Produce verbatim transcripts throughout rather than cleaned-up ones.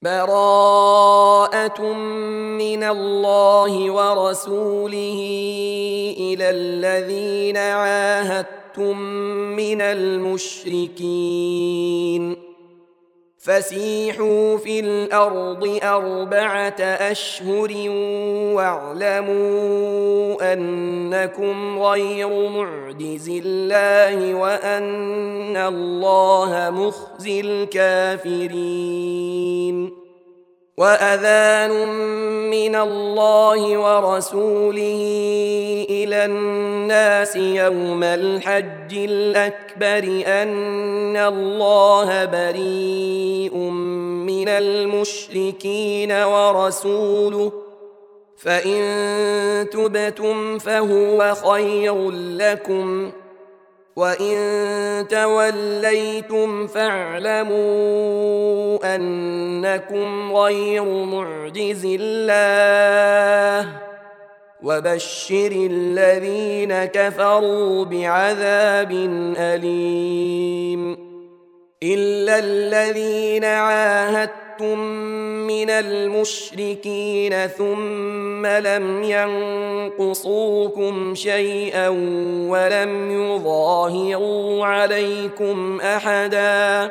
براءة من الله ورسوله إلى الذين عاهدتم من المشركين فسيحوا في الأرض أربعة أشهر واعلموا أنكم غير معجز الله وأن الله مخزي الكافرين وأذان من الله ورسوله إلى الناس يوم الحج الأكبر أن الله بريء من المشركين ورسوله فإن تبتم فهو خير لكم وإن توليتم فاعلموا أنكم غير معجز الله وبشر الذين كفروا بعذاب أليم إلا الذين عاهدتم من المشركين ثم لم ينقصوكم شيئا ولم يظاهروا عليكم أحدا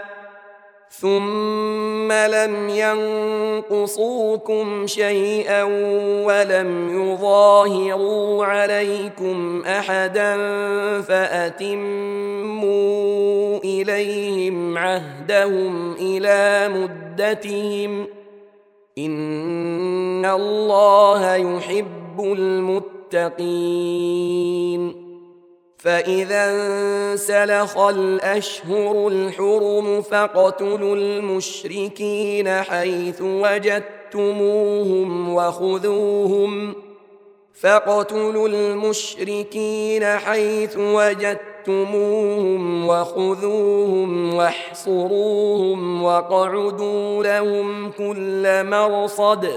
ثم لم ينقصوكم شيئا ولم يظاهروا عليكم أحدا فأتموا إليهم عهدهم إلى مدتهم إن الله يحب المتقين فإذا انسلخ الأشهر الحرم فاقتلوا المشركين حيث وجدتموهم وخذوهم فاقتلوا المشركين حيث وجدتموهم وخذوهم واحصروهم واقعدوا لهم كل مرصد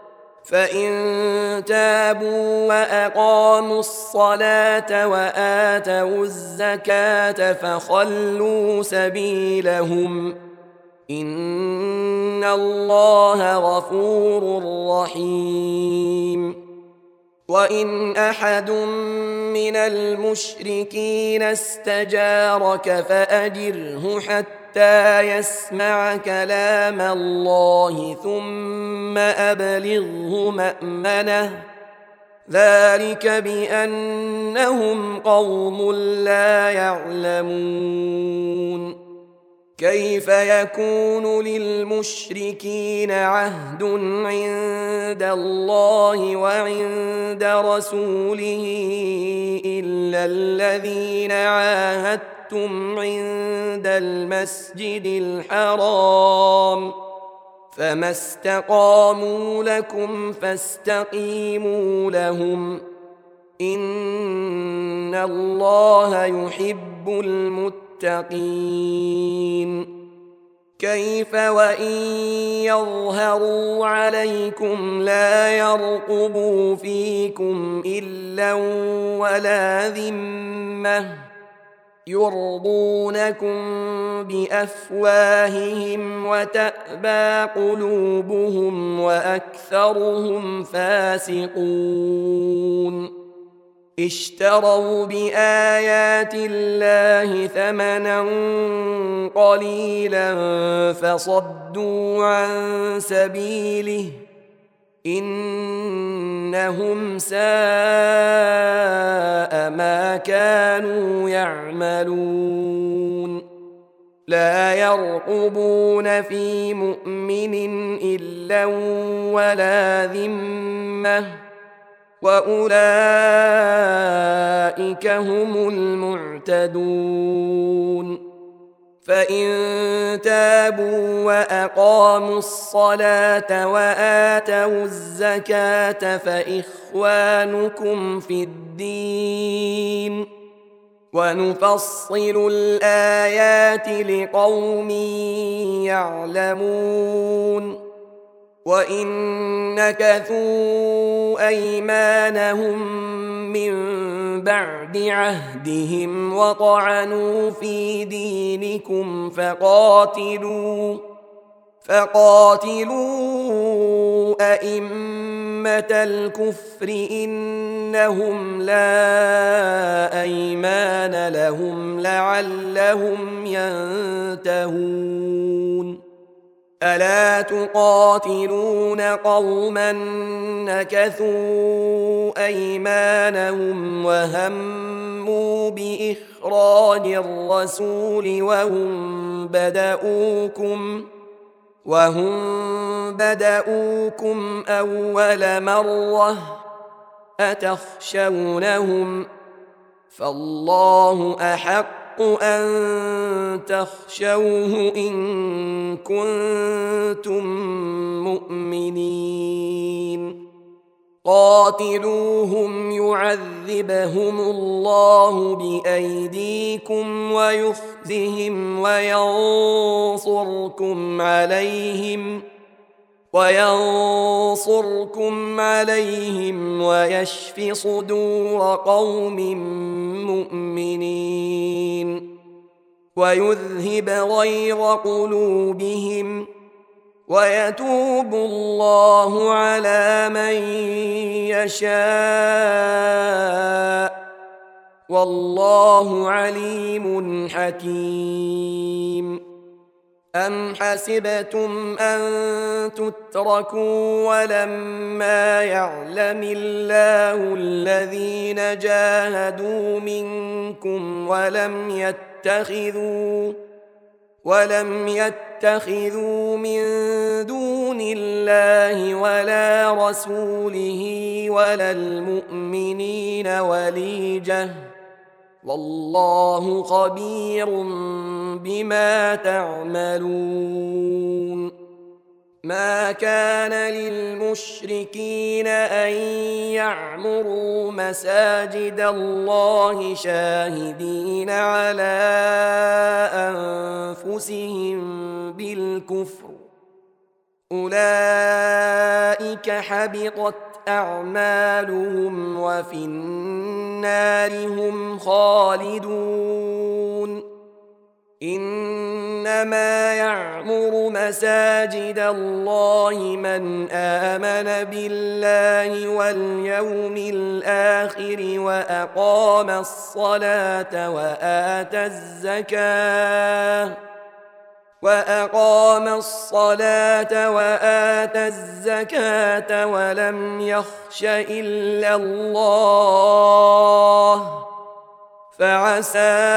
فإن تابوا وأقاموا الصلاة وآتوا الزكاة فخلوا سبيلهم إن الله غفور رحيم وإن أحد من المشركين استجارك فأجره حتى يسمع كلام الله ثم أبلغه مأمنه ذلك بأنهم قوم لا يعلمون كيف يكون للمشركين عهد عند الله وعند رسوله إلا الذين عاهدتم عند المسجد الحرام فما استقاموا لكم فاستقيموا لهم إن الله يحب المتقين المتقين كيف وإن يظهروا عليكم لا يرقبوا فيكم إلا ولا ذمة يرضونكم بأفواههم وتأبى قلوبهم وأكثرهم فاسقون اشتروا بآيات الله ثمنا قليلا فصدوا عن سبيله إنهم ساء ما كانوا يعملون لا يرقبون في مؤمن إلا ولا ذمة وأولئك هم المعتدون فإن تابوا وأقاموا الصلاة وآتوا الزكاة فإخوانكم في الدين ونفصل الآيات لقوم يعلمون وإن نكثوا أيمانهم من بعد عهدهم وطعنوا في دينكم فقاتلوا فقاتلوا أئمة الكفر إنهم لا أيمان لهم لعلهم ينتهون ألا تقاتلون قوما نكثوا أيمانهم وهموا بإخراج الرسول وهم بدؤوكم وهم بدؤوكم أول مرة أتخشونهم فالله أحق أن تخشوه إن كنتم مؤمنين قاتلوهم يعذبهم الله بأيديكم ويخزهم وينصركم عليهم وينصركم عليهم ويشف صدور قوم مؤمنين ويذهب غيظ قلوبهم ويتوب الله على من يشاء والله عليم حكيم أم حسبتم أن تتركوا ولما يعلم الله الذين جاهدوا منكم ولم يتخذوا ولم يتخذوا من دون الله ولا رسوله ولا المؤمنين وليجة والله خبير بما تعملون ما كان للمشركين أن يعمروا مساجد الله شاهدين على أنفسهم بالكفر أولئك حبطت أعمالهم وفي النار هم خالدون إنما يعمر مساجد الله من آمن بالله واليوم الآخر وأقام الصلاة وآتى الزكاة وأقام الصلاة وآتى الزكاة ولم يخش إلا الله فعسى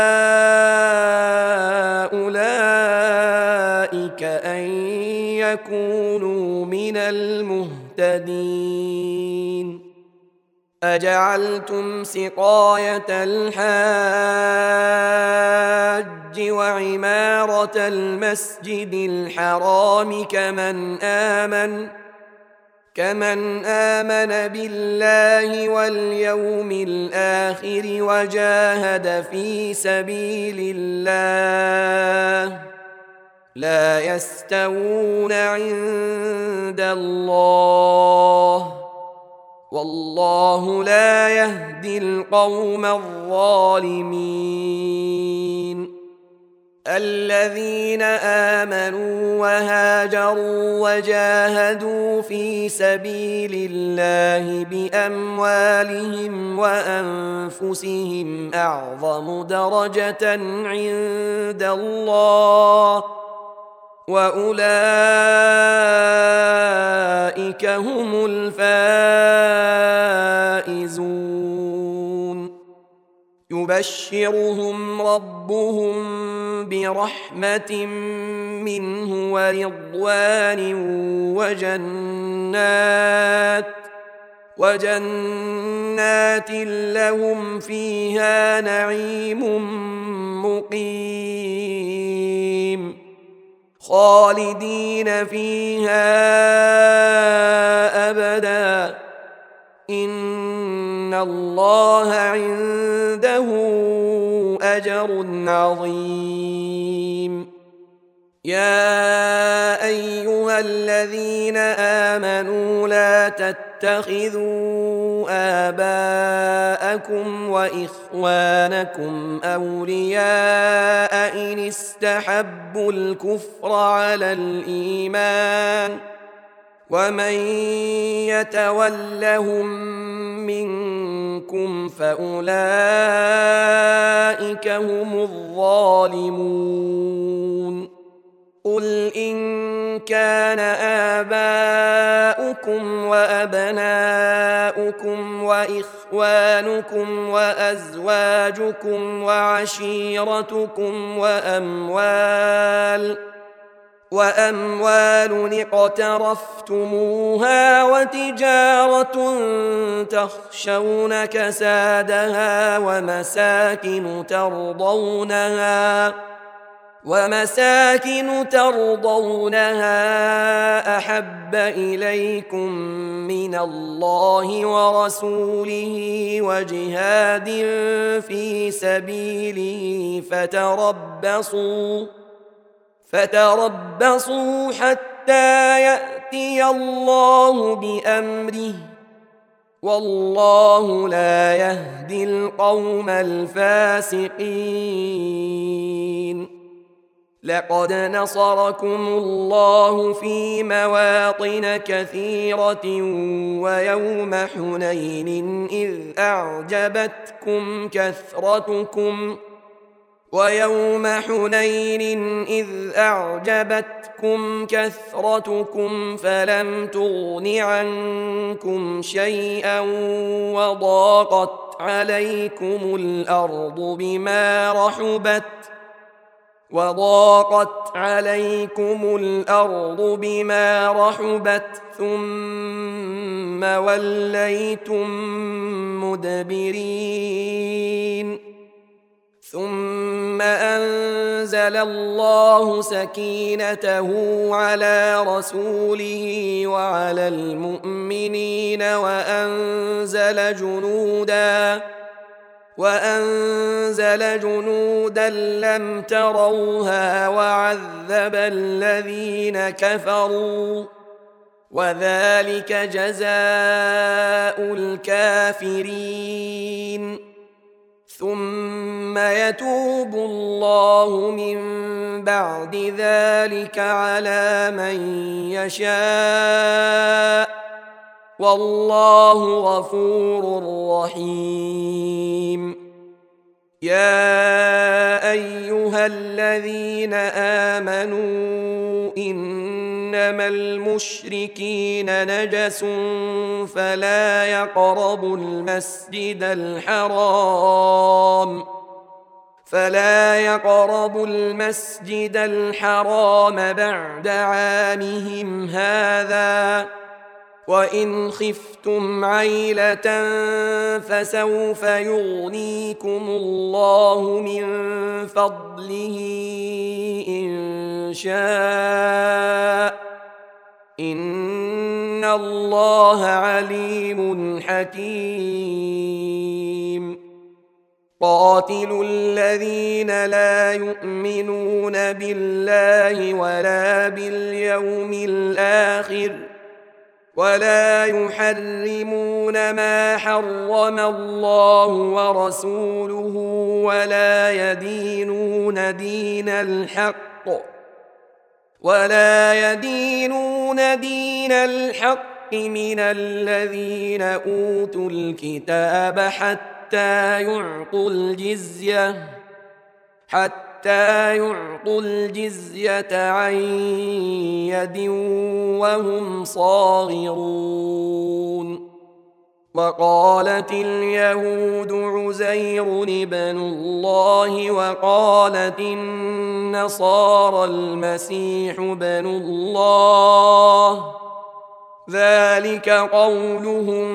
أولئك أن يكونوا من المهتدين أجعلتم سقاية الحاج وعمارة المسجد الحرام كمن آمن كمن آمن بالله واليوم الآخر وجاهد في سبيل الله لا يستوون عند الله والله لا يهدي القوم الظالمين الذين آمنوا وهاجروا وجاهدوا في سبيل الله بأموالهم وأنفسهم أعظم درجة عند الله وأولئك هم الفائزون يبشرهم ربهم برحمة منه ورضوان وجنات وجنات لهم فيها نعيم مقيم خالدين فيها أبدا إن الله عنده أجر عظيم يا أيها الذين آمنوا لا تتخذوا آباءكم وإخوانكم أولياء إن استحبوا الكفر على الإيمان ومن يتولهم منكم فأولئك هم الظالمون قل إن كان آباؤكم وأبناؤكم وإخوانكم وأزواجكم وعشيرتكم وأموال وأموال اقترفتموها وتجارة تخشون كسادها ومساكن ترضونها ومساكن ترضونها أحب إليكم من الله ورسوله وجهاد في سبيله فتربصوا فتربصوا حتى يأتي الله بأمره والله لا يهدي القوم الفاسقين لقد نصركم الله في مواطن كثيرة ويوم حنين إذ أعجبتكم كثرتكم ويوم حنين إذ أعجبتكم كثرتكم فلم تغن عنكم شيئا وضاقت عليكم الأرض بما رحبت وضاقت عليكم الأرض بما رحبت ثم وليتم مدبرين ثم أنزل الله سكينته على رسوله وعلى المؤمنين وأنزل جنوداً وأنزل جنودا لم تروها وعذب الذين كفروا وذلك جزاء الكافرين ثم يتوب الله من بعد ذلك على من يشاء والله غفور رحيم يا أيها الذين آمنوا إنما المشركين نجس فلا يقربوا المسجد الحرام فلا يقربوا المسجد الحرام بعد عامهم هذا وإن خفتم عيلة فسوف يغنيكم الله من فضله إن شاء إن الله عليم حكيم قاتلوا الذين لا يؤمنون بالله ولا باليوم الآخر ولا يحرمون ما حرم الله ورسوله ولا يدينون دين الحق ولا يدينون دين الحق من الذين أوتوا الكتاب حتى يعطوا الجزية حتى حتى يعطوا الجزية عن يد وهم صاغرون وقالت اليهود عزير ابن الله وقالت النصارى المسيح ابن الله ذلك قولهم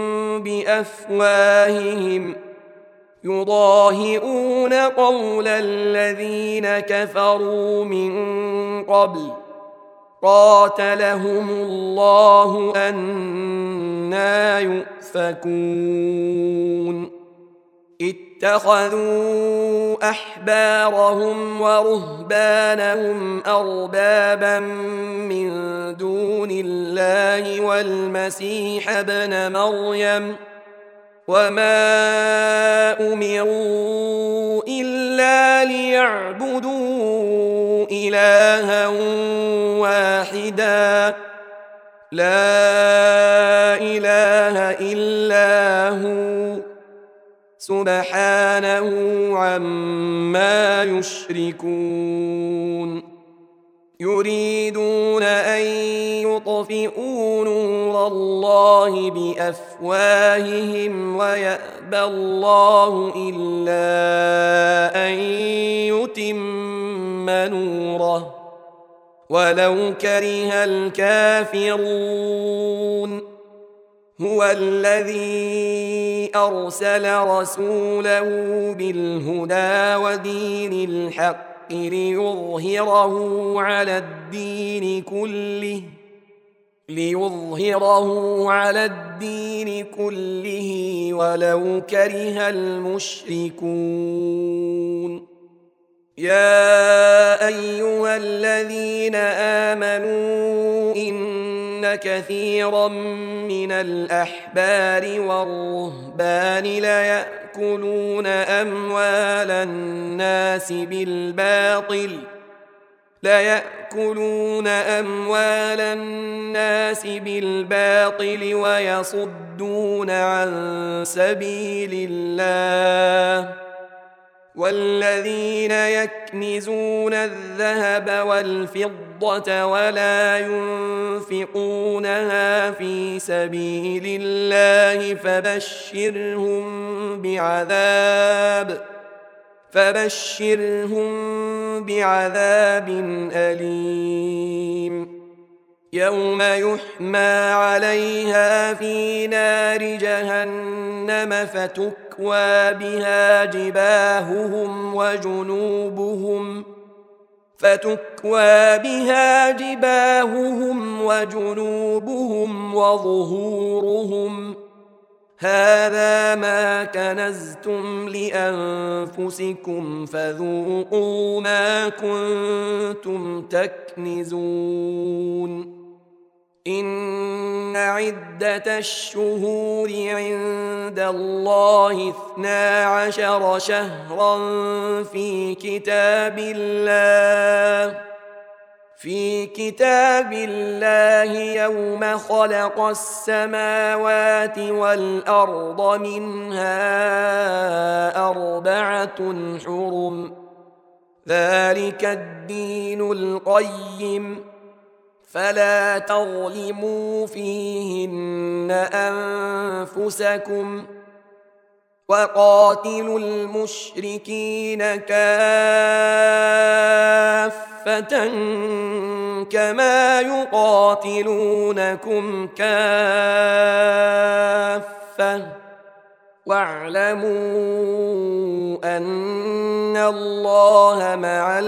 بأفواههم يضاهئون قول الذين كفروا من قبل قاتلهم الله أنى يؤفكون اتخذوا أحبارهم ورهبانهم أربابا من دون الله والمسيح ابن مريم وما أمروا إلا ليعبدوا إلها واحدا لا إله إلا هو سبحانه عما يشركون يريدون أن يطفئوا نور الله بأفواههم ويأبى الله إلا أن يتم نوره ولو كره الكافرون هو الذي أرسل رسوله بالهدى ودين الحق ليظهره على الدين كله ليظهره على الدين كله ولو كره المشركون يا أيها الذين آمنوا إن كثيرا من الأحبار والرهبان ليأكلون أموال الناس بالباطل ليأكلون أموال الناس بالباطل ويصدون عن سبيل الله والذين يكنزون الذهب والفضة ولا ينفقونها في سبيل الله فبشرهم بعذاب فبشرهم بعذاب أليم يوم يحمى عليها في نار جهنم فتكوى بها جباههم وجنوبهم فتكوى بها جباههم وجنوبهم وظهورهم هذا ما كنزتم لأنفسكم فذوقوا ما كنتم تكنزون إن عدة الشهور عند الله اثنا عشر شهرا في كتاب الله في كتاب الله يوم خلق السماوات والأرض منها أربعة حرم ذلك الدين القيم فلا تظلموا فيهن أنفسكم وقاتلوا المشركين كافة كما يقاتلونكم كافة واعلموا أن الله مع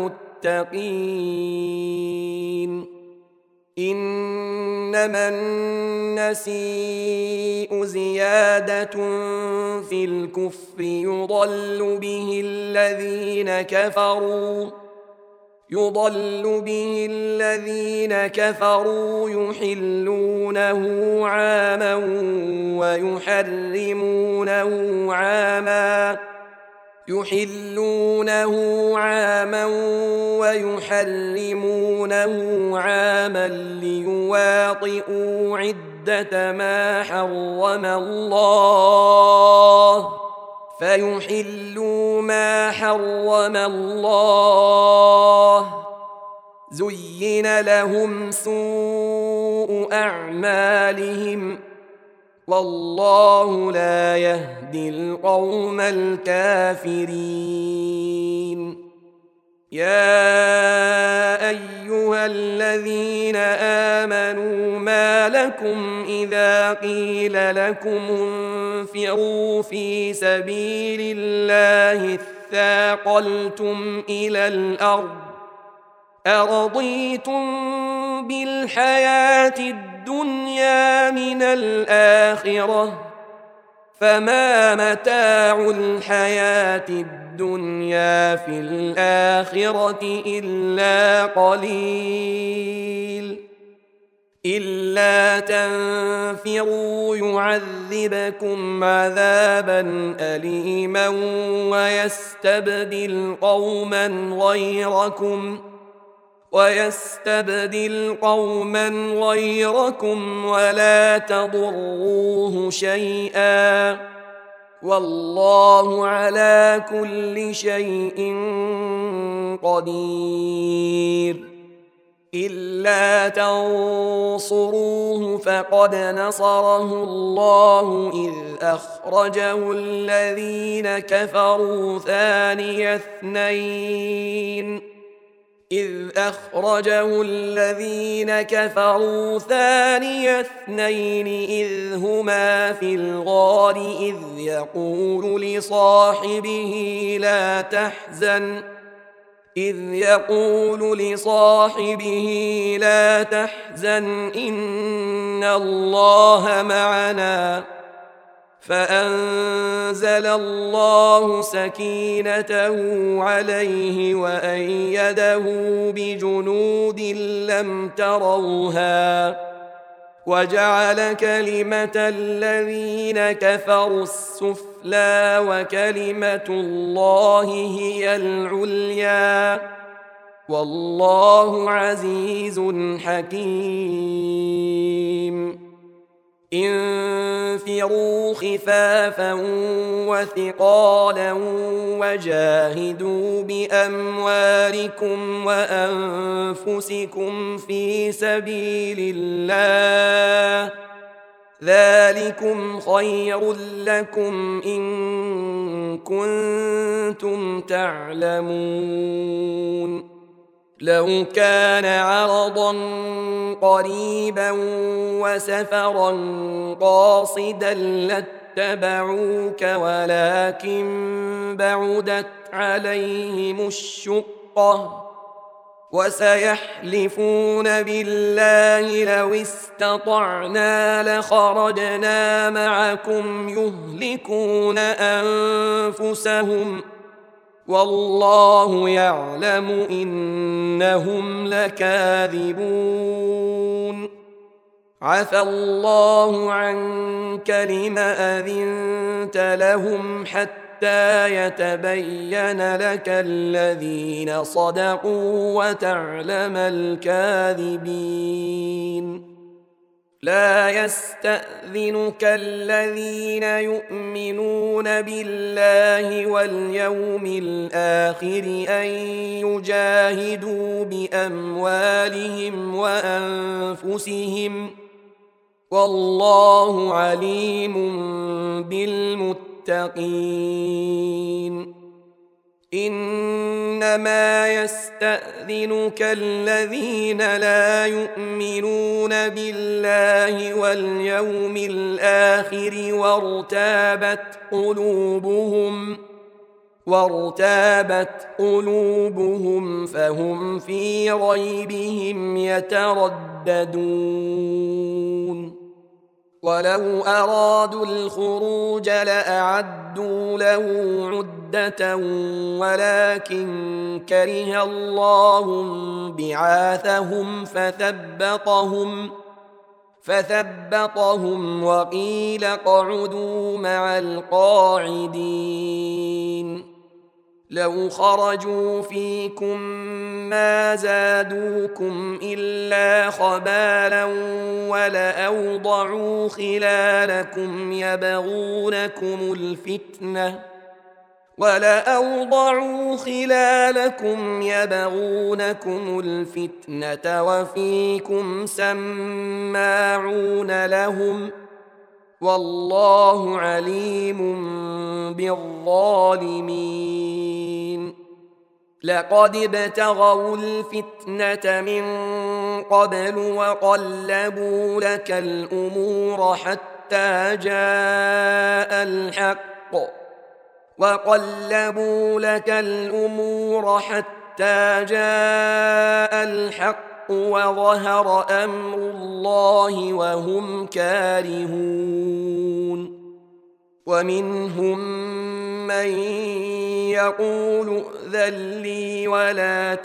المتقين إنما النسيء زيادة في الكفر يضل به الذين كفروا يضل به الذين كفروا يحلونه عاما ويحرمونه عاما يحلونه عاما ويحرمونه عاما ليواطئوا عدة ما حرم الله فيحلوا ما حرم الله زين لهم سوء أعمالهم والله لا يهدي القوم الكافرين يا أيها الذين آمنوا ما لكم إذا قيل لكم انفروا في سبيل الله اثاقلتم إلى الأرض أرضيتم بالحياة الدنيا من الآخرة فما متاع الحياة الدنيا في الآخرة إلا قليل إلا تنفروا يعذبكم عذابا أليما ويستبدل قوما غيركم ويستبدل قوما غيركم ولا تضروه شيئا والله على كل شيء قدير إلا تنصروه فقد نصره الله إذ أخرجه الذين كفروا ثاني اثنين إذ أخرجه الذين كفروا ثاني اثنين إذ هما في الغار إذ يقول لصاحبه لا تحزن إذ يقول لصاحبه لا تحزن إن الله معنا فأنزل الله سكينته عليه وأيده بجنود لم تروها وجعل كلمة الذين كفروا السفلى وكلمة الله هي العليا والله عزيز حكيم انفروا خفافا وثقالا وجاهدوا بأموالكم وأنفسكم في سبيل الله ذلكم خير لكم إن كنتم تعلمون لو كان عرضا قريبا وسفرا قاصدا لاتبعوك ولكن بعدت عليهم الشقة وسيحلفون بالله لو استطعنا لخرجنا معكم يهلكون أنفسهم والله يعلم إنهم لكاذبون عفى الله عنك لم أذنت لهم حتى يتبين لك الذين صدقوا وتعلم الكاذبين لا يستأذنك الذين يؤمنون بالله واليوم الآخر أن يجاهدوا بأموالهم وأنفسهم والله عليم بالمتقين إنما يستأذنك الذين لا يؤمنون بالله واليوم الآخر وارتابت قلوبهم وارتابت قلوبهم فهم في ريبهم يترددون ولو أرادوا الخروج لأعدوا له عدة ولكن كره الله بعاثهم فثبطهم فثبطهم وقيل اقعدوا مع القاعدين لو خرجوا فيكم ما زادوكم إلا خبالا ولأوضعوا خلالكم يبغونكم الفتنة ولأوضعوا خلالكم يبغونكم الفتنة وفيكم سماعون لهم والله عليم بالظالمين لقد ابتغوا الفتنة من قبل وقلبوا لك الأمور حتى جاء الحق وقلبوا لك الأمور حتى جاء الحق وظهر أمر الله وهم كارهون ومنهم من يقول ائذن لي ولا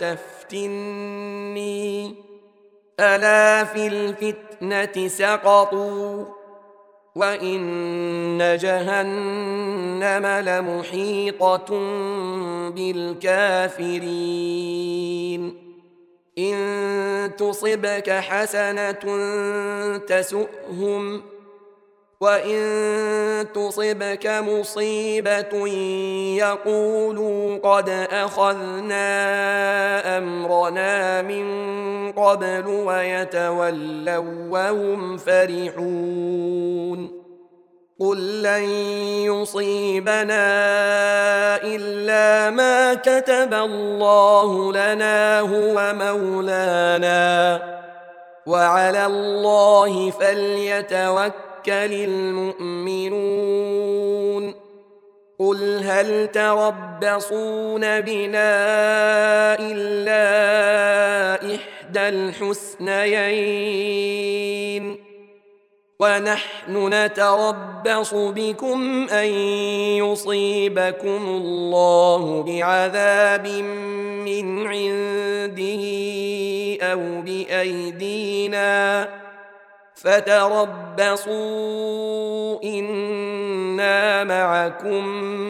تفتني ألا في الفتنة سقطوا وإن جهنم لمحيطة بالكافرين إن تصبك حسنة تسؤهم وإن تصبك مصيبة يقولوا قد أخذنا أمرنا من قبل ويتولوا وهم فرحون قل لن يصيبنا إلا ما كتب الله لنا هو مولانا وعلى الله فليتوكل المؤمنون قل هل تربصون بنا إلا إحدى الحسنيين ونحن نتربص بكم أن يصيبكم الله بعذاب من عنده أو بأيدينا فتربصوا إنا معكم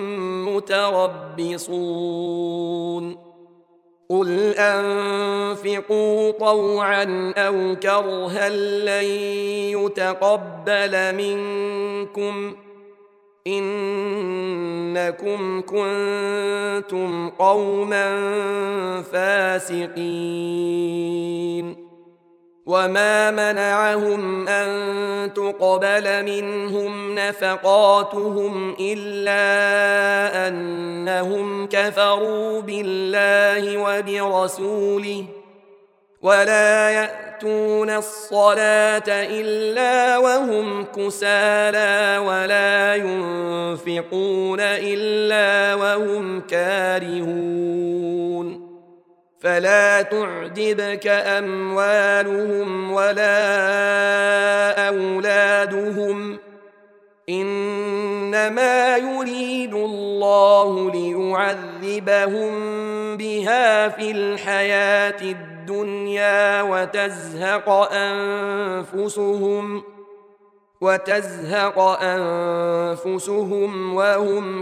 متربصون قل أنفقوا طوعا أو كرها لن يتقبل منكم إنكم كنتم قوما فاسقين وما منعهم أن تقبل منهم نفقاتهم إلا أنهم كفروا بالله وبرسوله ولا يأتون الصلاة إلا وهم كسالى ولا ينفقون إلا وهم كارهون فلا تعجبك أموالهم ولا أولادهم إنما يريد الله ليعذبهم بها في الحياة الدنيا وتزهق أنفسهم وتزهق أنفسهم وهم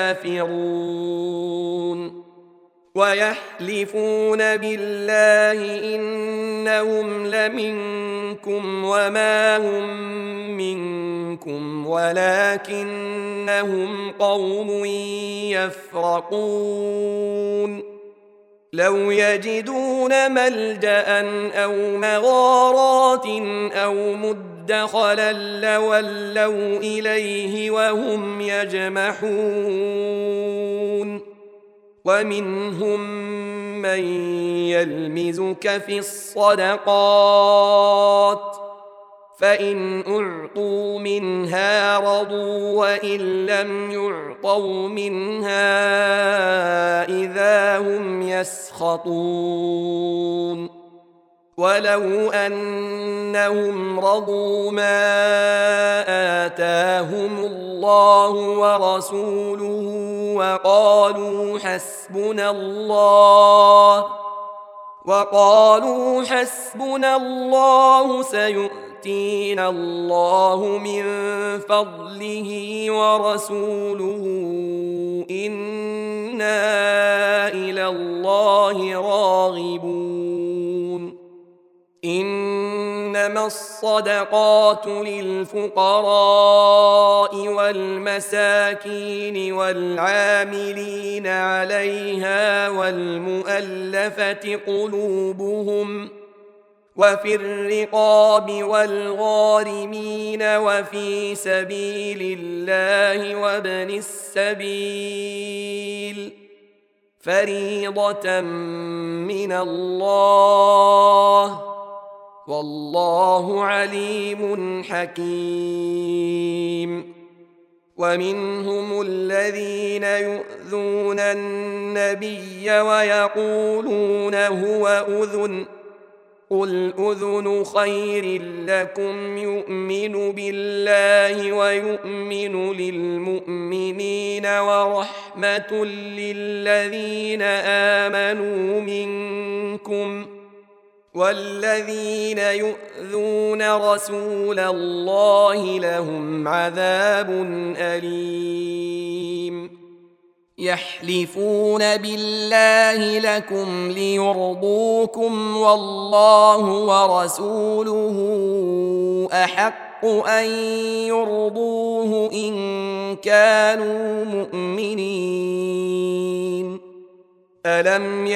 كافرون ويحلفون بالله إنهم لمنكم وما هم منكم ولكنهم قوم يفرقون لو يجدون ملجأ أو مغارات أو مدخلا لولوا إليه وهم يجمحون ومنهم من يلمزك في الصدقات فإن أعطوا منها رضوا وإن لم يعطوا منها إذا هم يسخطون ولو أنهم رضوا ما آتاهم الله ورسوله وقالوا حسبنا الله وقالوا حسبنا الله سيؤتينا الله من فضله ورسوله إنا إلى الله راغبون إنما الصدقات للفقراء والمساكين والعاملين عليها والمؤلفة قلوبهم وفي الرقاب والغارمين وفي سبيل الله وابن السبيل فريضة من الله والله عليم حكيم ومنهم الذين يؤذون النبي ويقولون هو أذن قل أذن خير لكم يؤمن بالله ويؤمن للمؤمنين ورحمة للذين آمنوا منكم، والذين يؤذون رسول الله لهم عذاب أليم. يحلفون بالله لكم ليرضوكم والله ورسوله أحق أن يرضوه إن كانوا مؤمنين. ألم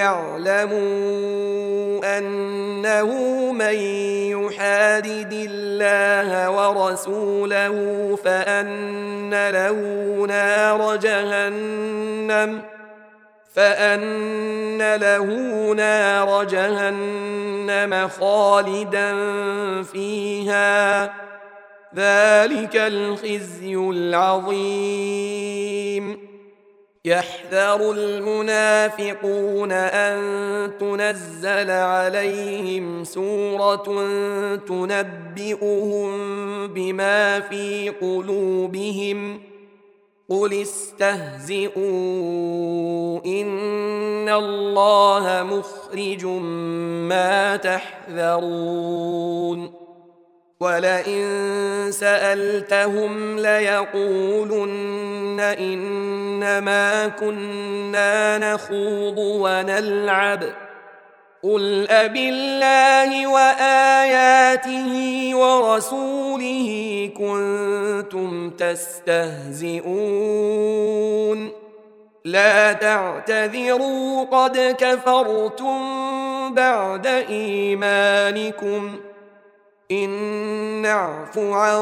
يعلموا أنه من يحادد الله ورسوله فأن له نار جهنم فأن له نار جهنم خالدا فيها، ذلك الخزي العظيم. يحذر المنافقون أن تنزل عليهم سورة تنبئهم بما في قلوبهم، قل استهزئوا إن الله مخرج ما تحذرون. ولئن سألتهم ليقولن إنما كنا نخوض ونلعب، قل أبالله وآياته ورسوله كنتم تستهزئون، لا تعتذروا قد كفرتم بعد إيمانكم، إن نعف عن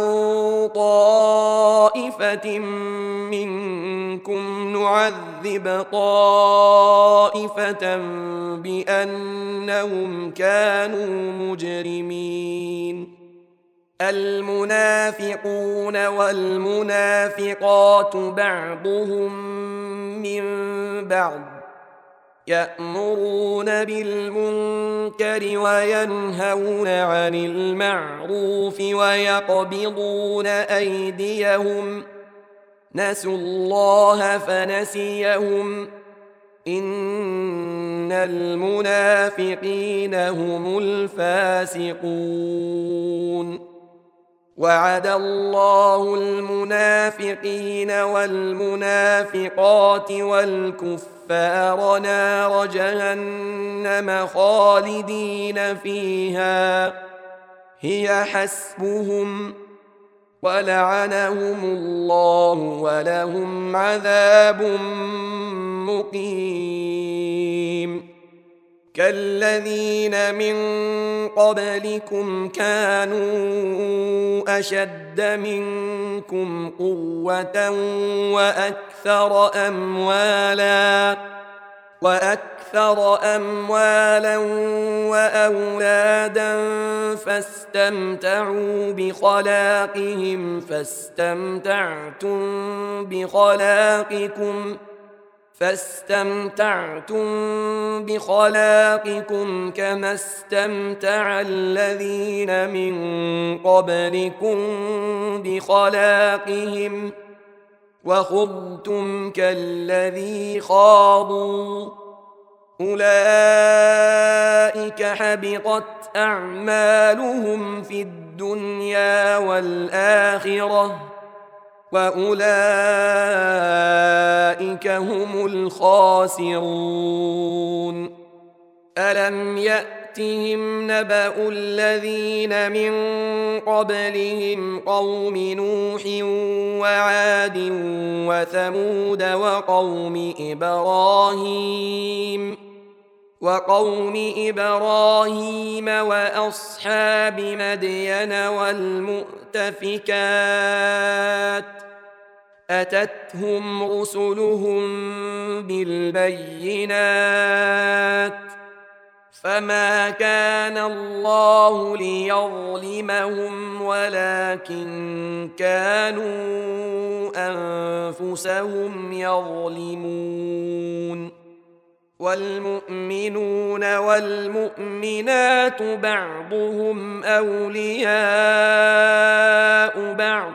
طائفة منكم نعذب طائفة بأنهم كانوا مجرمين. المنافقون والمنافقات بعضهم من بعض، يأمرون بالمنكر وينهون عن المعروف ويقبضون أيديهم، نسوا الله فنسيهم، إن المنافقين هم الفاسقون. وعد الله المنافقين والمنافقات والكفار نار جهنم خالدين فيها هي حسبهم ولعنهم الله ولهم عذاب مقيم. كالذين من قبلكم كانوا أشد منكم قوة وأكثر أموالا وأكثر أموالا وأولادا فاستمتعوا بخلاقهم فاستمتعتم بخلاقكم فاستمتعتم بخلاقكم كما استمتع الذين من قبلكم بخلاقهم وخضتم كالذي خاضوا، أولئك حبطت أعمالهم في الدنيا والآخرة وأولئك هم الخاسرون. ألم يأتهم نبأ الذين من قبلهم قوم نوح وعاد وثمود وقوم إبراهيم وقوم إبراهيم وأصحاب مدين والمؤتفكات، أتتهم رسلهم بالبينات فما كان الله ليظلمهم ولكن كانوا أنفسهم يظلمون. والمؤمنون والمؤمنات بعضهم أولياء بعض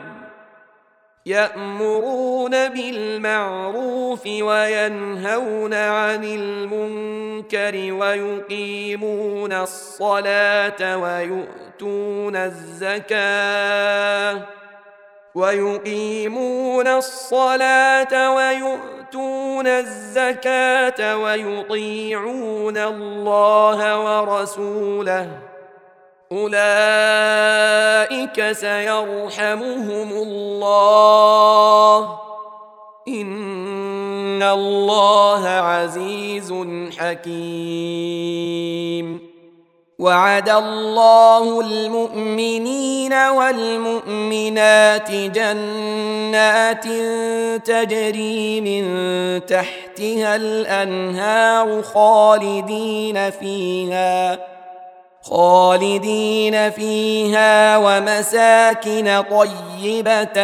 يأمرون بالمعروف وينهون عن المنكر ويقيمون الصلاة ويؤتون الزكاة ويقيمون الصلاة ويؤتون الزكاة ويطيعون الله ورسوله أولئك سيرحمهم الله إن الله عزيز حكيم. وعد الله المؤمنين والمؤمنات جنات تجري من تحتها الأنهار خالدين فيها خالدين فيها ومساكن طيبة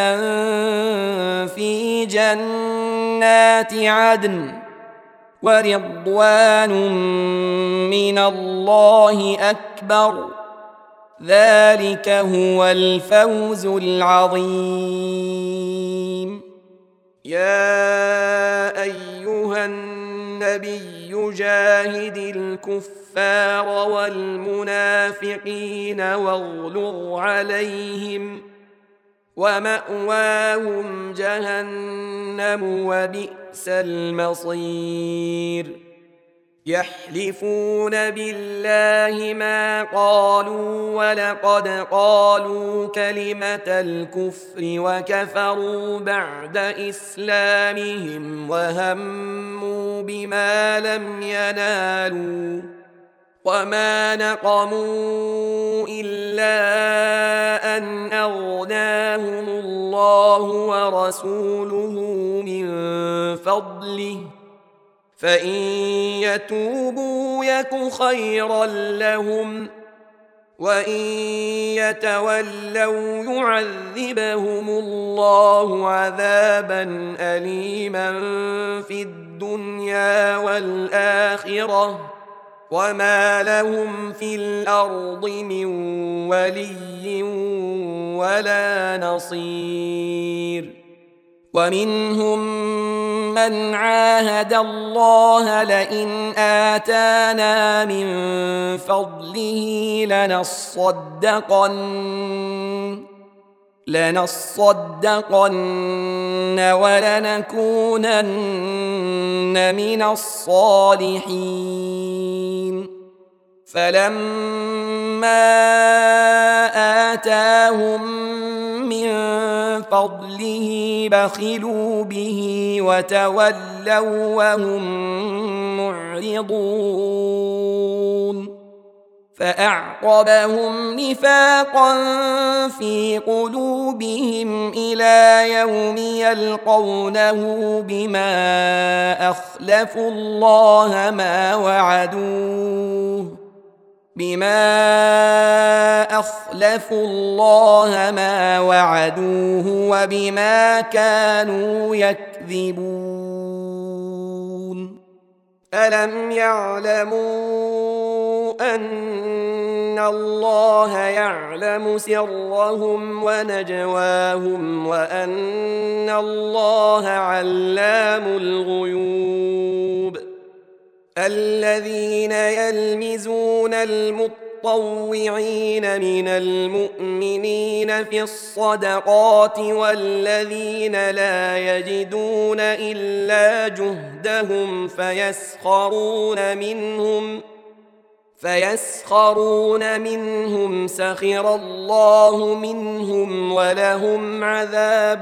في جنات عدن ورضوان من الله أكبر ذلك هو الفوز العظيم. يا أيها النبي جاهد الكفار والمنافقين واغلظ عليهم ومأواهم جهنم وبئس المصير. يحلفون بالله ما قالوا ولقد قالوا كلمة الكفر وكفروا بعد إسلامهم وهموا بما لم ينالوا وما نقموا إلا أن أغناهم الله ورسوله من فضله فإن يتوبوا يك خيرا لهم وإن يتولوا يعذبهم الله عذابا أليما في الدنيا والآخرة وما لهم في الأرض من ولي ولا نصير. ومنهم من عاهد الله لئن آتانا من فضله لنصدقن لنصدقن ولنكونن من الصالحين. فلما آتاهم من فضله بخلوا به وتولوا وهم معرضون فأعقبهم نفاقا في قلوبهم إلى يوم يلقونه بما أخلفوا الله ما وعدوه بما أخلفوا الله ما وعدوه وبما كانوا يكذبون. ألم يعلموا أن الله يعلم سرهم ونجواهم وأن الله علام الغيوب. الذين يلمزون المطوعين من المؤمنين في الصدقات والذين لا يجدون إلا جهدهم فيسخرون منهم فيسخرون منهم سخر الله منهم ولهم عذاب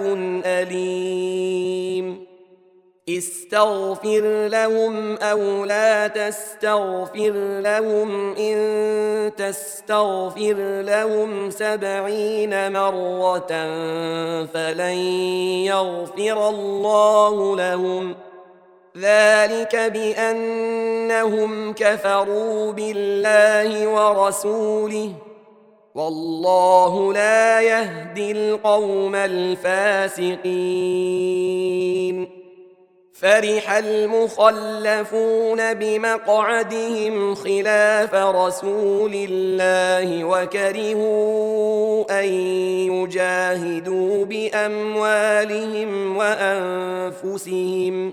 أليم. استغفر لهم أو لا تستغفر لهم إن تستغفر لهم سبعين مرة فلن يغفر الله لهم ذلك بأنهم كفروا بالله ورسوله والله لا يهدي القوم الفاسقين. فرح المخلفون بمقعدهم خلاف رسول الله وكرهوا أن يجاهدوا بأموالهم وأنفسهم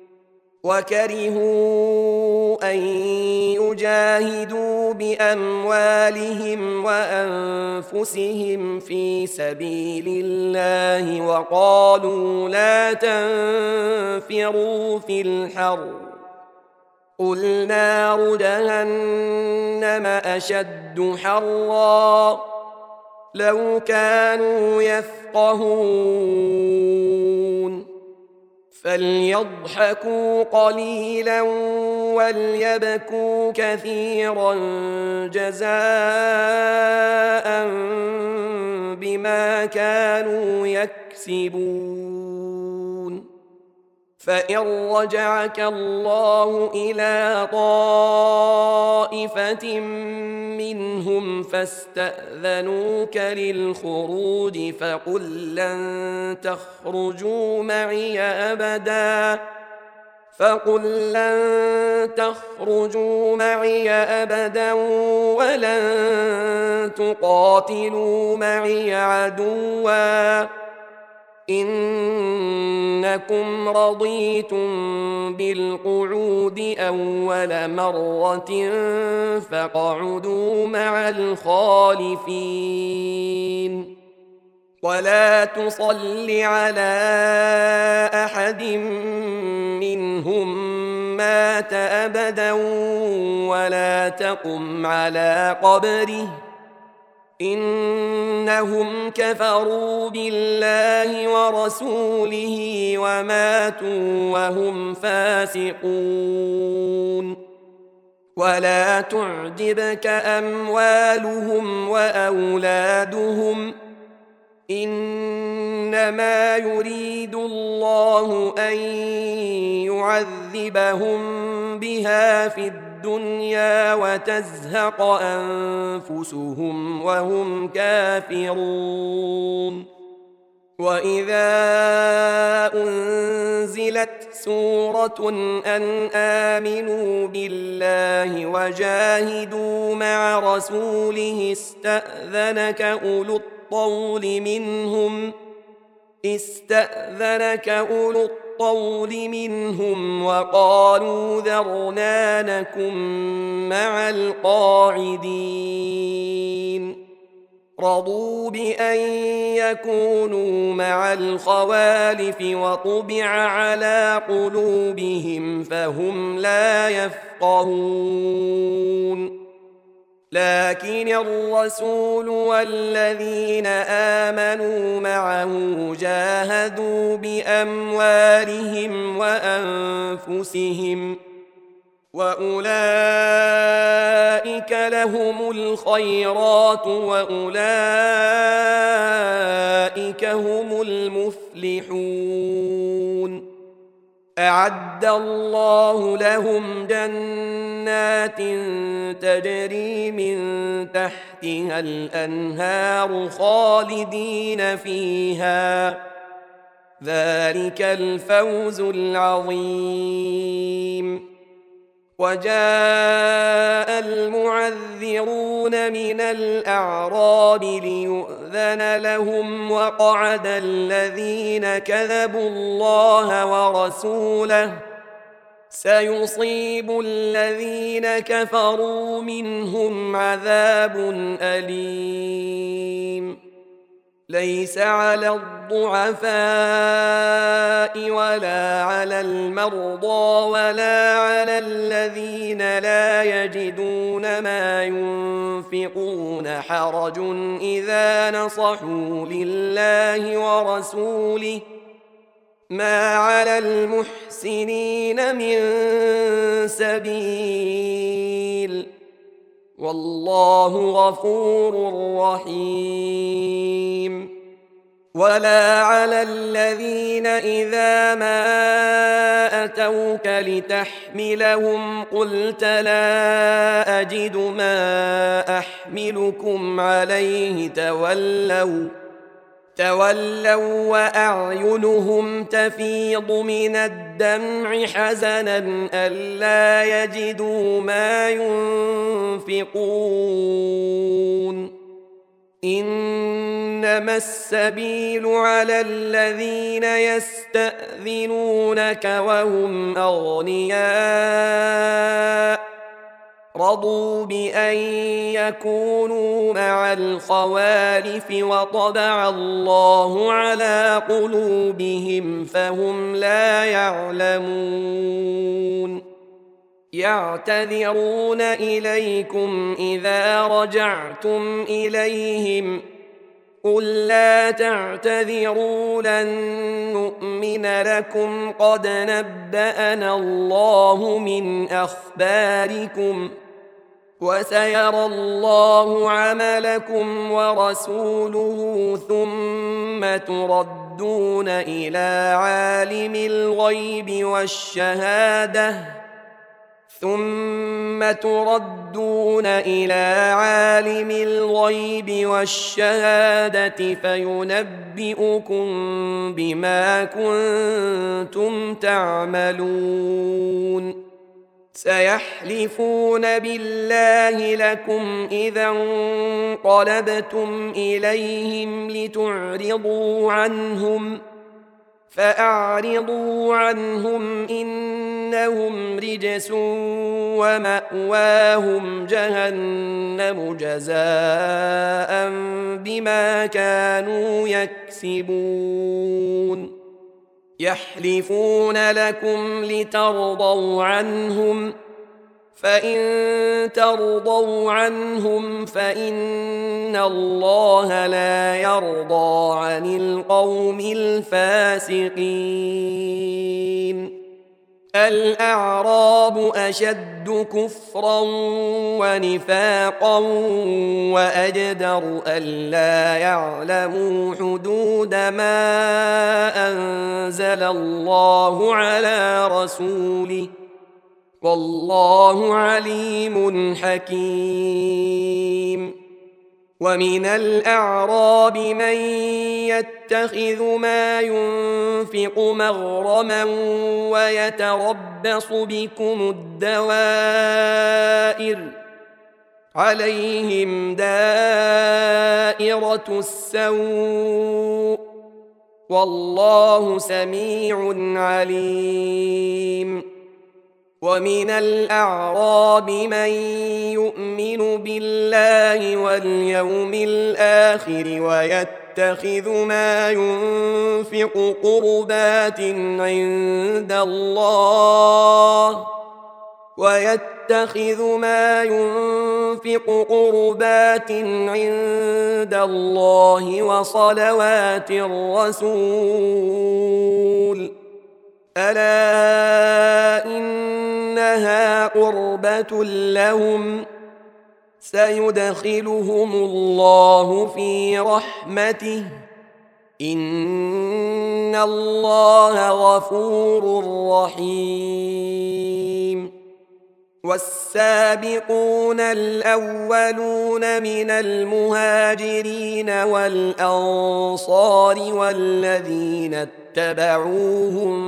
وكرهوا أن يجاهدوا بأموالهم وأنفسهم في سبيل الله وقالوا لا تنفروا في الحر قل نار جهنم أشد حرا لو كانوا يفقهون فليضحكوا قليلا وليبكوا كثيرا جزاء بما كانوا يكسبون فإن رجعك الله إلى طائفة منهم فاستأذنوك للخروج فقل لن تخرجوا معي أبدا فقل لن تخرجوا معي أبدا ولن تقاتلوا معي عدوا إنكم رضيتم بالقعود أول مرة فاقعدوا مع الخالفين ولا تصل على أحد منهم مات أبدا ولا تقم على قبره إنهم كفروا بالله ورسوله وماتوا وهم فاسقون ولا تعجبك أموالهم وأولادهم إنما يريد الله أن يعذبهم بها في الدنيا وتزهق أنفسهم وهم كافرون وإذا أنزلت سورة أن آمنوا بالله وجاهدوا مع رسوله استأذنك أولو الطول منهم استأذنك أولو الطول منهم وقالوا ذرنا نكن مع القاعدين رضوا بأن يكونوا مع الخوالف وطبع على قلوبهم فهم لا يفقهون لكن الرسول والذين آمنوا معه جاهدوا بأموالهم وأنفسهم وأولئك لهم الخيرات وأولئك هم المفلحون أعد الله لهم جنات تجري من تحتها الأنهار خالدين فيها ذلك الفوز العظيم وجاء المعذرون من الأعراب ليؤذن لهم وقعد الذين كذبوا الله ورسوله سيصيب الذين كفروا منهم عذاب أليم ليس على الضعفاء ولا على المرضى ولا على الذين لا يجدون ما ينفقون حرج إذا نصحوا لله ورسوله ما على المحسنين من سبيل والله غفور رحيم ولا على الذين إذا ما أتوك لتحملهم قلت لا أجد ما أحملكم عليه تولوا تولوا وأعينهم تفيض من الدمع حزنا ألا يجدوا ما ينفقون إنما السبيل على الذين يستأذنونك وهم أغنياء رضوا بأن يكونوا مع الخوالف وطبع الله على قلوبهم فهم لا يعلمون يعتذرون إليكم إذا رجعتم إليهم قل لا تعتذروا لن نؤمن لكم قد نبأنا الله من أخباركم وسيرى الله عملكم ورسوله ثم تردون إلى عالم الغيب والشهادة ثم تردون إلى عالم الغيب والشهادة فينبئكم بما كنتم تعملون سيحلفون بالله لكم إذا انقلبتم إليهم لتعرضوا عنهم فأعرضوا عنهم إنهم رجس ومأواهم جهنم جزاء بما كانوا يكسبون يحلفون لكم لترضوا عنهم فإن ترضوا عنهم فإن الله لا يرضى عن القوم الفاسقين الأعراب أشد كفرا ونفاقا وأجدر ألا يعلموا حدود ما أنزل الله على رسوله والله عليم حكيم ومن الأعراب من يتخذ ما ينفق مغرما ويتربص بكم الدوائر عليهم دائرة السوء والله سميع عليم ومن الأعراب من يؤمن بالله واليوم الآخر ويتخذ ما ينفق قربات عند الله ويتخذ ما ينفق قربات عند الله وصلوات الرسول ألا إنها قربة لهم سيدخلهم الله في رحمته إن الله غفور رحيم والسابقون الأولون من المهاجرين والأنصار والذين اتبعوهم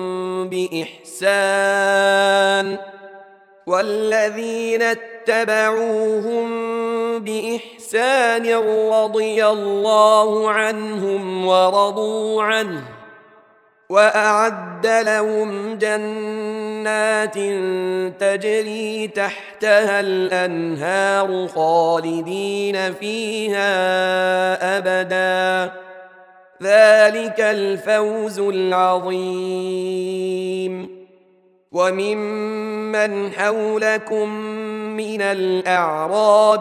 بإحسان والذين اتبعوهم بإحسان رضي الله عنهم ورضوا عنه وأعد لهم جنات تجري تحتها الأنهار خالدين فيها أبدا ذلك الفوز العظيم وممن حولكم من الأعراب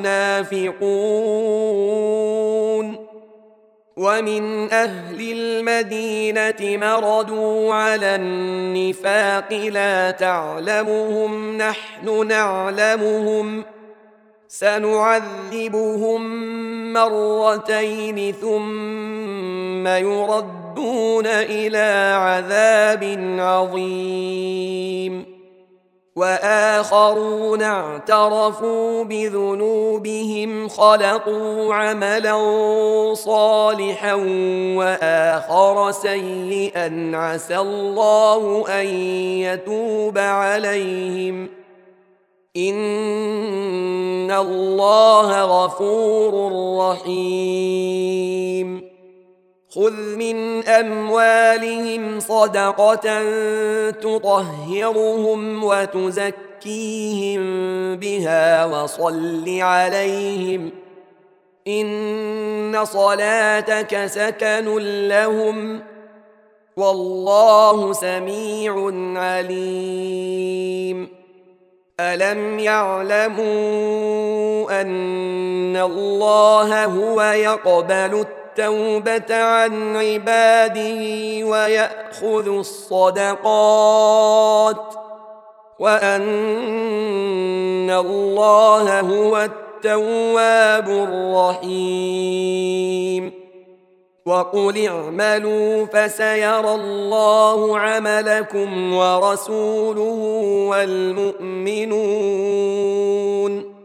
منافقون ومن أهل المدينة مردوا على النفاق لا تعلمهم نحن نعلمهم سنعذبهم مرتين ثم يردون إلى عذاب عظيم وآخرون اعترفوا بذنوبهم خلقوا عملا صالحا وآخر سيئا عسى الله أن يتوب عليهم إن الله غفور رحيم خذ من أموالهم صدقة تطهرهم وتزكيهم بها وصل عليهم إن صلاتك سكن لهم والله سميع عليم ألم يعلموا أن الله هو يقبل التوبة عن عباده ويأخذ الصدقات وأن الله هو التواب الرحيم وقل اعملوا فسيرى الله عملكم ورسوله والمؤمنون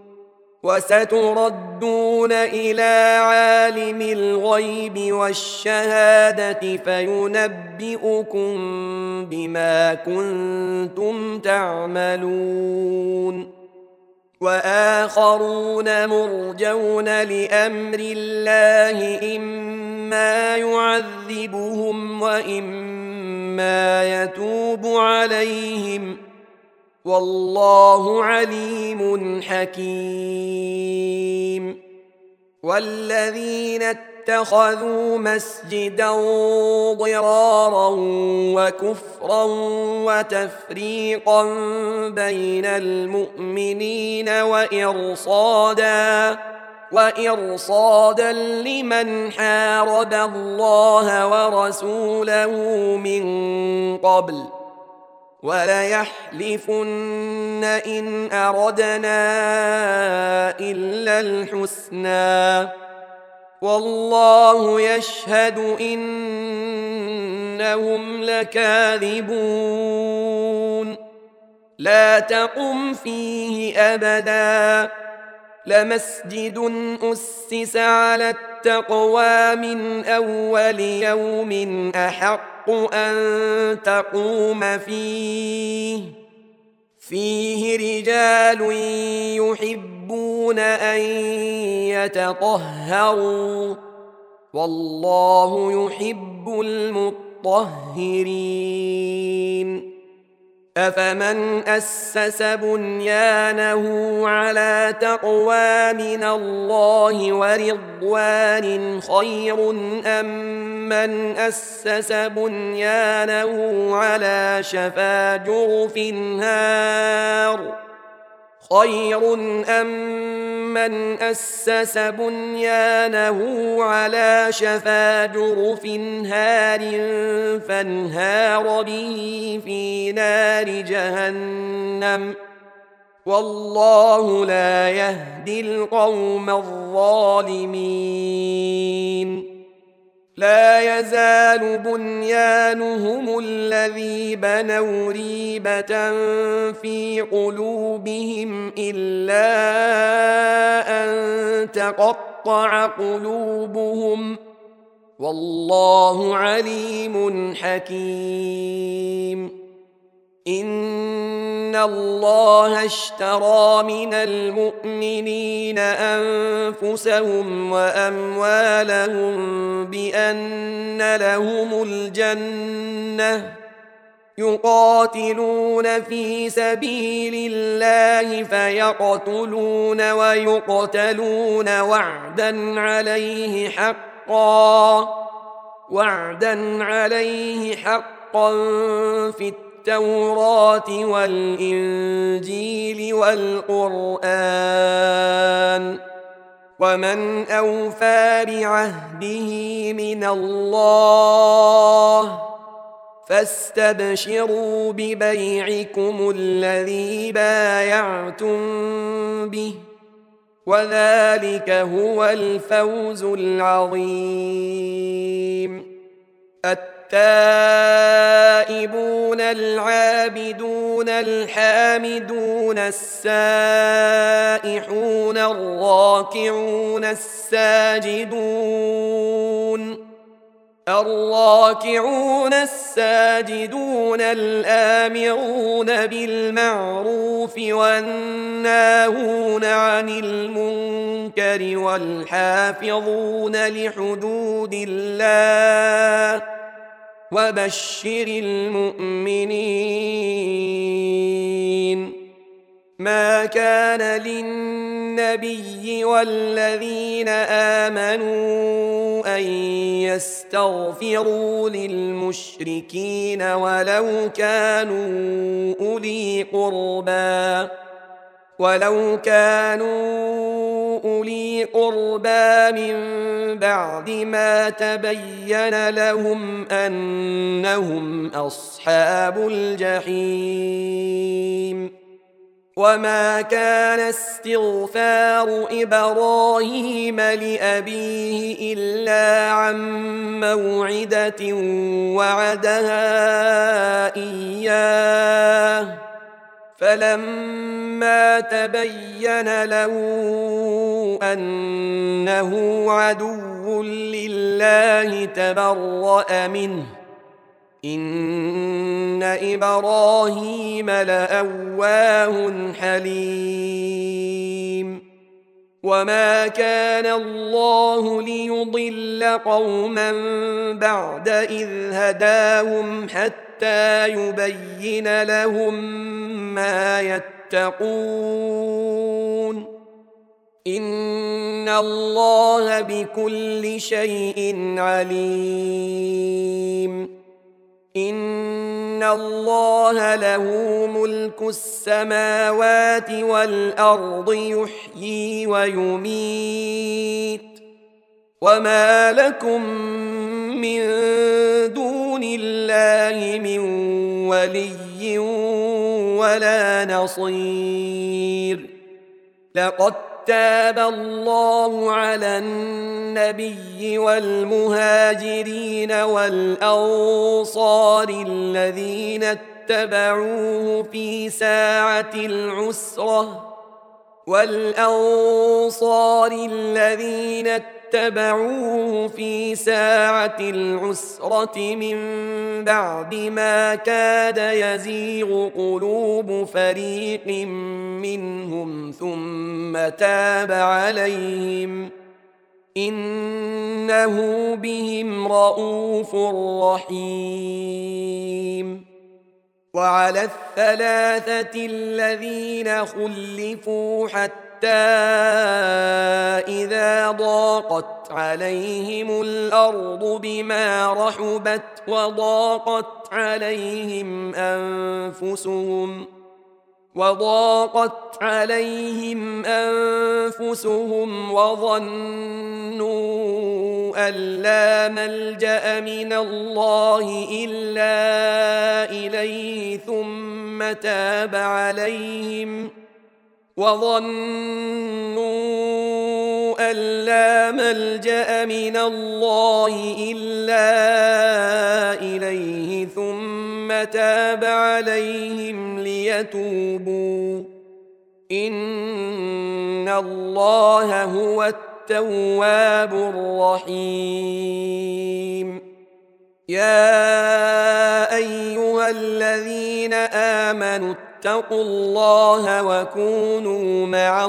وستردون إلى عالم الغيب والشهادة فينبئكم بما كنتم تعملون وآخرون مرجون لأمر الله إما يعذبهم وإما يتوب عليهم والله عليم حكيم والذين اتخذوا مسجدا ضرارا وكفرا وتفريقا بين المؤمنين وإرصادا وإرصادا لمن حارب الله ورسوله من قبل وليحلفن إن أردنا إلا الحسنى والله يشهد إنهم لكاذبون لا تقم فيه أبدا لمسجد أسس على التقوى من أول يوم أحق أن تقوم فيه فيه رجال يحبون أن يتطهروا والله يحب المطهرين أفمن أسس بنيانه على تقوى من الله ورضوان خير أم من أسس بنيانه على شفا جرف نار خير أم من أسس بنيانه على شفا جرف هار فانهار به في نار جهنم والله لا يهدي القوم الظالمين لا يزال بنيانهم الذي بنوا ريبة في قلوبهم إلا أن تقطع قلوبهم والله عليم حكيم إن الله اشترى من المؤمنين أنفسهم وأموالهم بأن لهم الجنة يقاتلون في سبيل الله فيقتلون ويقتلون وعدا عليه حقا وعدا عليه حقا في التوراة والإنجيل والقرآن ومن أوفى بعهده من الله فاستبشروا ببيعكم الذي بايعتم به وذلك هو الفوز العظيم التائبون التائبون العابدون الحامدون السائحون الراكعون الساجدون الراكعون الساجدون الآمرون بالمعروف والناهون عن المنكر والحافظون لحدود الله وبشر المؤمنين. ما كان للنبي والذين آمنوا أن يستغفروا للمشركين ولو كانوا أولي قربى ولو كانوا أولي قربى من بعد ما تبين لهم أنهم أصحاب الجحيم. وما كان استغفار إبراهيم لأبيه إلا عن موعدة وعدها إياه فلما تبين له أنه عدو لله تبرأ منه إن إبراهيم لأواه حليم. وما كان الله ليضل قوما بعد إذ هداهم حتى يبين لهم ما يتقون إن الله بكل شيء عليم. إن الله له ملك السماوات والأرض يحيي ويميت وما لكم من دون الله من ولي ولا نصير. لقد تاب الله على النبي والمهاجرين والأنصار الذين اتبعوه في ساعة العسرة والأنصار الذين اتبعوه في ساعة العسرة من بعد ما كاد يزيغ قلوب فريق منهم ثم تاب عليهم إنه بهم رءوف رحيم. وعلى الثلاثة الذين خلفوا حتى إذا ضاقت عليهم الأرض بما رحبت وضاقت عليهم أنفسهم وضاقت عليهم أنفسهم وظنوا أن لا ملجأ من الله إلا إليه ثم تاب عليهم وظنوا أن لا ملجأ من الله إلا إليه ثم تاب عليهم ليتوبوا إن الله هو التواب الرحيم. يا أيها الذين آمنوا اتقوا الله وكونوا مع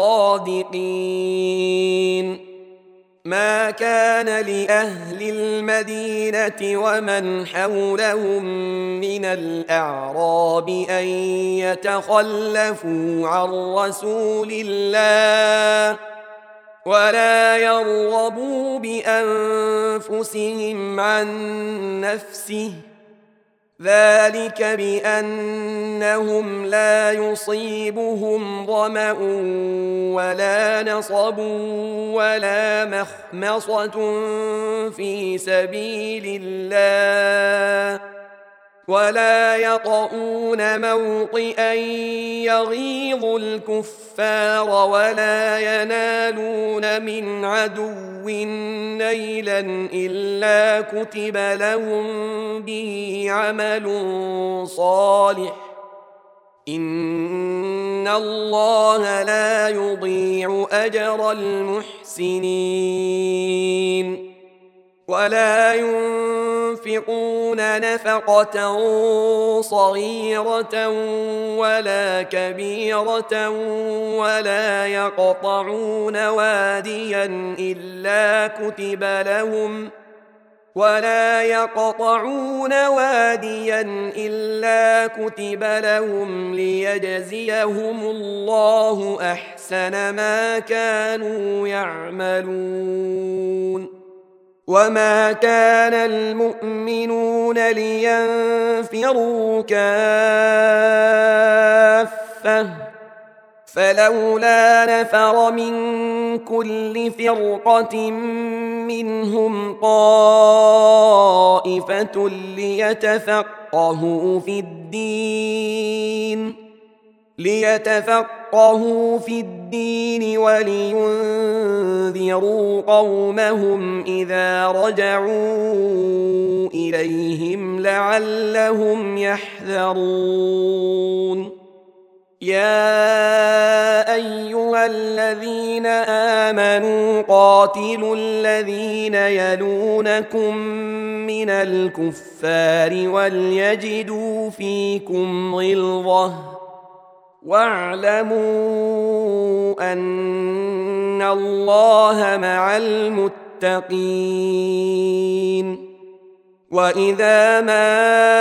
الصادقين. ما كان لأهل المدينة ومن حولهم من الأعراب أن يتخلفوا عن رسول الله ولا يرغبوا بأنفسهم عن نفسه ذلك بأنهم لا يصيبهم ظمأ ولا نصب ولا مخمصة في سبيل الله ولا يطؤون موطئا يغيظ الكفار ولا ينالون من عدو نيلا إلا كتب لهم به عمل صالح إن الله لا يضيع أجر المحسنين ولا ينفقون نفقة صغيرة ولا كبيرة ولا يقطعون واديا إلا كتب لهم ولا يقطعون واديا إلا كتب لهم ليجزيهم الله أحسن ما كانوا يعملون وما كان المؤمنون لينفروا كافة فلولا نفر من كل فرقة منهم طائفة ليتفقهوا في الدين ليتفقهوا في الدين ولينذروا قومهم إذا رجعوا إليهم لعلهم يحذرون يا أيها الذين آمنوا قاتلوا الذين يلونكم من الكفار وليجدوا فيكم غلظة واعلموا أن الله مع المتقين وإذا ما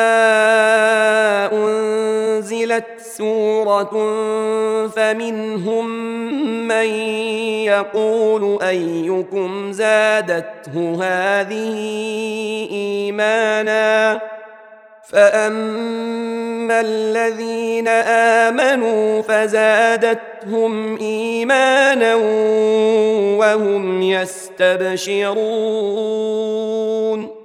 أنزلت سورة فمنهم من يقول أيكم زادته هذه إيمانا فأما الذين آمنوا فزادتهم إيمانا وهم يستبشرون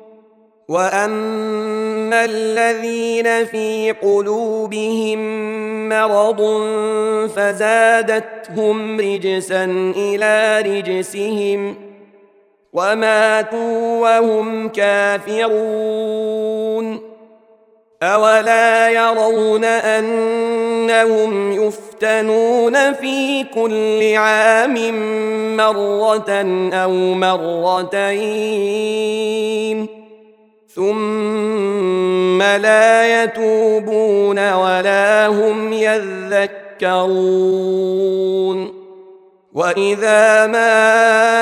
وأما الذين في قلوبهم مرض فزادتهم رجسا إلى رجسهم وماتوا وهم كافرون أولا يرون أنهم يفتنون في كل عام مرة أو مرتين ثم لا يتوبون ولا هم يذكرون وإذا ما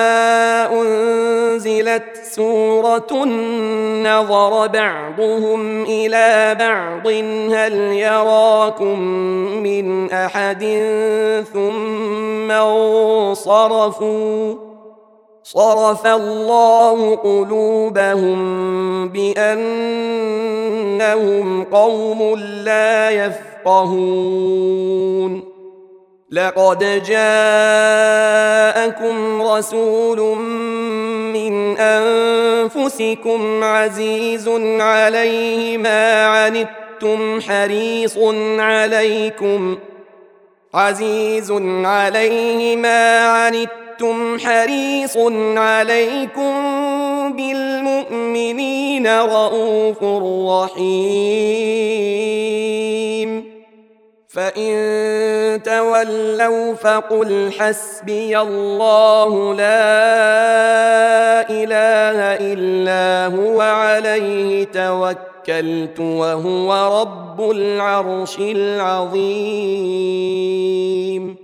أنزلت سورة نظر بعضهم إلى بعض هل يراكم من أحد ثم انصرفوا صرف الله قلوبهم بأنهم قوم لا يفقهون لقد جاءكم رسول من أنفسكم عزيز عليه ما عنتم حريص عليكم عزيز عليه ما عنتم حريص عليكم بالمؤمنين رؤوف رحيم فإن تولوا فقل حسبي الله لا إله إلا هو عليه توكلت وهو رب العرش العظيم